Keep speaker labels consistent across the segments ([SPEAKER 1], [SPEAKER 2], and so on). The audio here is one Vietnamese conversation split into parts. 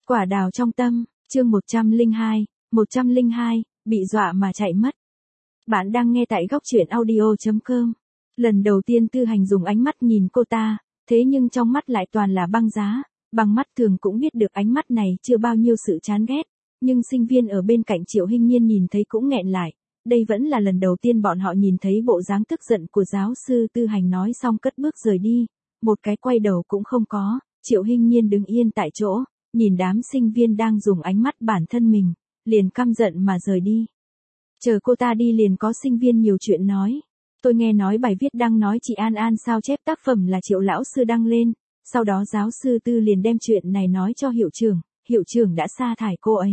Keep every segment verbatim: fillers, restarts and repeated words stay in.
[SPEAKER 1] Quả đào trong tâm, chương một trăm lẻ hai, một trăm lẻ hai, bị dọa mà chạy mất. Bạn đang nghe tại góc truyện audio chấm com. Lần đầu tiên Tư Hành dùng ánh mắt nhìn cô ta, thế nhưng trong mắt lại toàn là băng giá, bằng mắt thường cũng biết được ánh mắt này chưa bao nhiêu sự chán ghét, nhưng sinh viên ở bên cạnh Triệu Hinh Nhiên nhìn thấy cũng nghẹn lại, đây vẫn là lần đầu tiên bọn họ nhìn thấy bộ dáng tức giận của giáo sư Tư Hành. Nói xong cất bước rời đi, một cái quay đầu cũng không có, Triệu Hinh Nhiên đứng yên tại chỗ, nhìn đám sinh viên đang dùng ánh mắt bản thân mình, liền căm giận mà rời đi. Chờ cô ta đi liền có sinh viên nhiều chuyện nói. Tôi nghe nói bài viết đăng nói chị An An sao chép tác phẩm là Triệu lão sư đăng lên, sau đó giáo sư Tư liền đem chuyện này nói cho hiệu trưởng, hiệu trưởng đã sa thải cô ấy.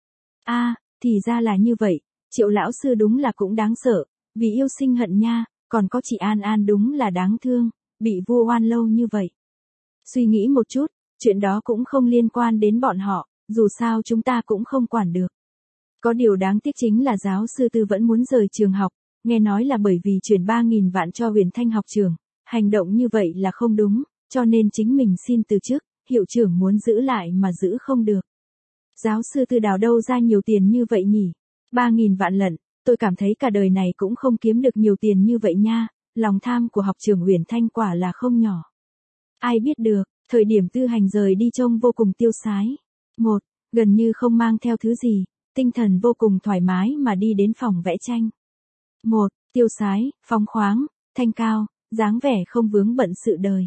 [SPEAKER 1] A, à, thì ra là như vậy, Triệu lão sư đúng là cũng đáng sợ, vì yêu sinh hận nha, còn có chị An An đúng là đáng thương, bị vu oan lâu như vậy. Suy nghĩ một chút, chuyện đó cũng không liên quan đến bọn họ, dù sao chúng ta cũng không quản được. Có điều đáng tiếc chính là giáo sư Tư vẫn muốn rời trường học, nghe nói là bởi vì chuyển ba nghìn vạn cho Huyền Thanh học trường, hành động như vậy là không đúng, cho nên chính mình xin từ chức, hiệu trưởng muốn giữ lại mà giữ không được. Giáo sư Tư đào đâu ra nhiều tiền như vậy nhỉ? ba nghìn vạn lận, tôi cảm thấy cả đời này cũng không kiếm được nhiều tiền như vậy nha, lòng tham của học trường Huyền Thanh quả là không nhỏ. Ai biết được, thời điểm Tư Hành rời đi trông vô cùng tiêu sái. Một, gần như không mang theo thứ gì, tinh thần vô cùng thoải mái mà đi đến phòng vẽ tranh. Một, tiêu sái, phóng khoáng, thanh cao, dáng vẻ không vướng bận sự đời.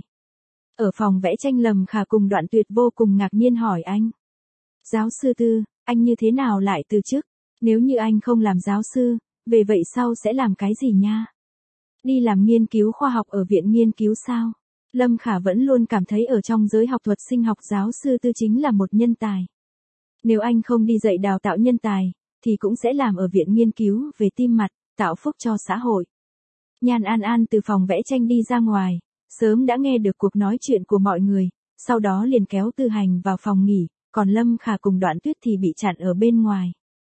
[SPEAKER 1] Ở phòng vẽ tranh Lâm Khả cùng Đoạn Tuyệt vô cùng ngạc nhiên hỏi anh. Giáo sư Tư, anh như thế nào lại từ chức? Nếu như anh không làm giáo sư, về vậy sau sẽ làm cái gì nha? Đi làm nghiên cứu khoa học ở viện nghiên cứu sao? Lâm Khả vẫn luôn cảm thấy ở trong giới học thuật sinh học giáo sư Tư chính là một nhân tài. Nếu anh không đi dạy đào tạo nhân tài, thì cũng sẽ làm ở viện nghiên cứu về tim mạch, tạo phúc cho xã hội. Nhan An An từ phòng vẽ tranh đi ra ngoài, sớm đã nghe được cuộc nói chuyện của mọi người, sau đó liền kéo Tư Hành vào phòng nghỉ, còn Lâm Khả cùng Đoạn Tuyết thì bị chặn ở bên ngoài.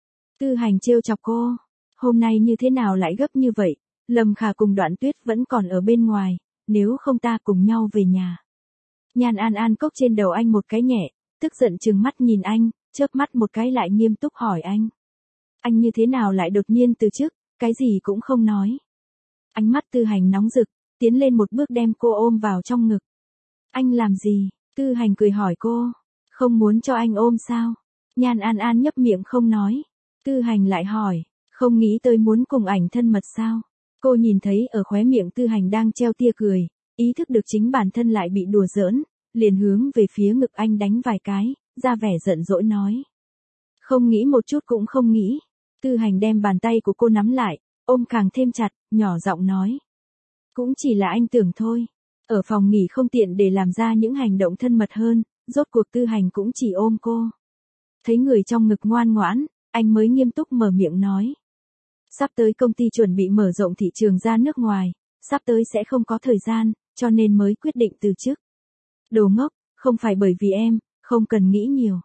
[SPEAKER 1] Tư Hành trêu chọc cô, hôm nay như thế nào lại gấp như vậy, Lâm Khả cùng Đoạn Tuyết vẫn còn ở bên ngoài, nếu không ta cùng nhau về nhà. Nhan An An cốc trên đầu anh một cái nhẹ, tức giận trừng mắt nhìn anh, chớp mắt một cái lại nghiêm túc hỏi anh. Anh như thế nào lại đột nhiên từ chức, cái gì cũng không nói. Ánh mắt Tư Hành nóng rực, tiến lên một bước đem cô ôm vào trong ngực. Anh làm gì? Tư Hành cười hỏi cô. Không muốn cho anh ôm sao? Nhan An An nhấp miệng không nói. Tư Hành lại hỏi, không nghĩ tới muốn cùng ảnh thân mật sao? Cô nhìn thấy ở khóe miệng Tư Hành đang treo tia cười, ý thức được chính bản thân lại bị đùa giỡn, liền hướng về phía ngực anh đánh vài cái, ra vẻ giận dỗi nói. Không nghĩ một chút cũng không nghĩ. Tư Hành đem bàn tay của cô nắm lại, ôm càng thêm chặt, nhỏ giọng nói. Cũng chỉ là anh tưởng thôi. Ở phòng nghỉ không tiện để làm ra những hành động thân mật hơn, rốt cuộc Tư Hành cũng chỉ ôm cô. Thấy người trong ngực ngoan ngoãn, anh mới nghiêm túc mở miệng nói. Sắp tới công ty chuẩn bị mở rộng thị trường ra nước ngoài, sắp tới sẽ không có thời gian, cho nên mới quyết định từ chức. Đồ ngốc, không phải bởi vì em, không cần nghĩ nhiều.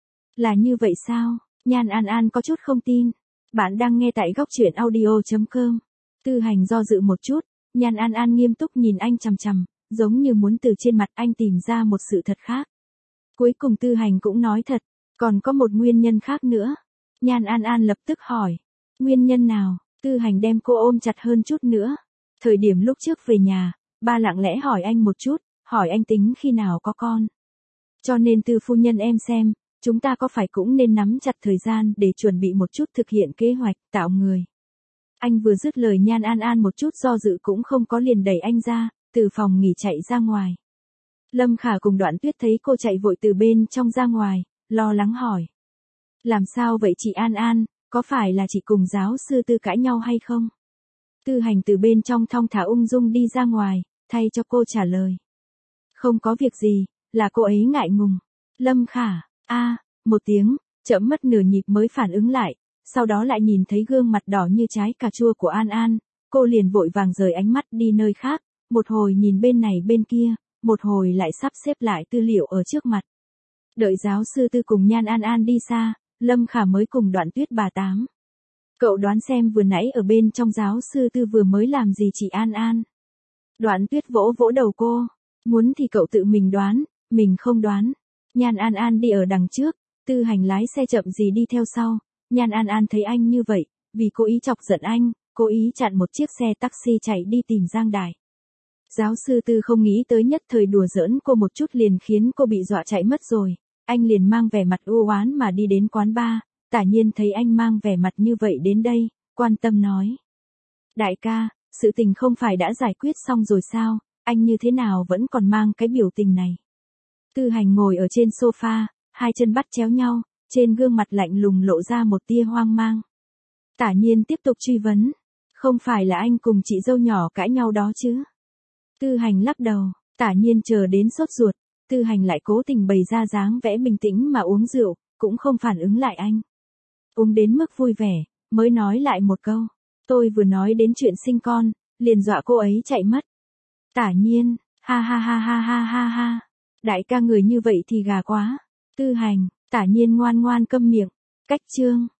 [SPEAKER 1] Là như vậy sao? Nhan An An có chút không tin. Bạn đang nghe tại góc truyện audio chấm com. Tư Hành do dự một chút, Nhan An An nghiêm túc nhìn anh chằm chằm, giống như muốn từ trên mặt anh tìm ra một sự thật khác. Cuối cùng Tư Hành cũng nói thật, còn có một nguyên nhân khác nữa. Nhan An An lập tức hỏi. Nguyên nhân nào? Tư Hành đem cô ôm chặt hơn chút nữa. Thời điểm lúc trước về nhà, ba lặng lẽ hỏi anh một chút, hỏi anh tính khi nào có con. Cho nên Tư phu nhân em xem, chúng ta có phải cũng nên nắm chặt thời gian để chuẩn bị một chút thực hiện kế hoạch tạo người. Anh vừa dứt lời Nhan An An một chút do dự cũng không có liền đẩy anh ra, từ phòng nghỉ chạy ra ngoài. Lâm Khả cùng Đoạn Tuyết thấy cô chạy vội từ bên trong ra ngoài, lo lắng hỏi. Làm sao vậy chị An An, có phải là chị cùng giáo sư Tư cãi nhau hay không? Tư Hành từ bên trong thong thả ung dung đi ra ngoài, thay cho cô trả lời. Không có việc gì, là cô ấy ngại ngùng. Lâm Khả, a, một tiếng, chậm mất nửa nhịp mới phản ứng lại, sau đó lại nhìn thấy gương mặt đỏ như trái cà chua của An An, cô liền vội vàng rời ánh mắt đi nơi khác, một hồi nhìn bên này bên kia, một hồi lại sắp xếp lại tư liệu ở trước mặt. Đợi giáo sư Tư cùng Nhan An An đi xa, Lâm Khả mới cùng Đoạn Tuyết bà tám. Cậu đoán xem vừa nãy ở bên trong giáo sư Tư vừa mới làm gì chị An An? Đoạn Tuyết vỗ vỗ đầu cô, muốn thì cậu tự mình đoán, mình không đoán. Nhan An An đi ở đằng trước, Tư Hành lái xe chậm gì đi theo sau, Nhan An An thấy anh như vậy, vì cố ý chọc giận anh, cố ý chặn một chiếc xe taxi chạy đi tìm Giang Đài. Giáo sư Tư không nghĩ tới nhất thời đùa giỡn cô một chút liền khiến cô bị dọa chạy mất rồi, anh liền mang vẻ mặt u oán mà đi đến quán bar, Tả Nhiên thấy anh mang vẻ mặt như vậy đến đây, quan tâm nói. Đại ca, sự tình không phải đã giải quyết xong rồi sao, anh như thế nào vẫn còn mang cái biểu tình này. Tư Hành ngồi ở trên sofa, hai chân bắt chéo nhau, trên gương mặt lạnh lùng lộ ra một tia hoang mang. Tả Nhiên tiếp tục truy vấn, không phải là anh cùng chị dâu nhỏ cãi nhau đó chứ. Tư Hành lắc đầu, Tả Nhiên chờ đến sốt ruột, Tư Hành lại cố tình bày ra dáng vẽ bình tĩnh mà uống rượu, cũng không phản ứng lại anh. Uống đến mức vui vẻ, mới nói lại một câu, tôi vừa nói đến chuyện sinh con, liền dọa cô ấy chạy mất. Tả Nhiên, ha ha ha ha ha ha ha, đại ca người như vậy thì gà quá. Tư Hành, Tả Nhiên ngoan ngoan câm miệng, cách chương.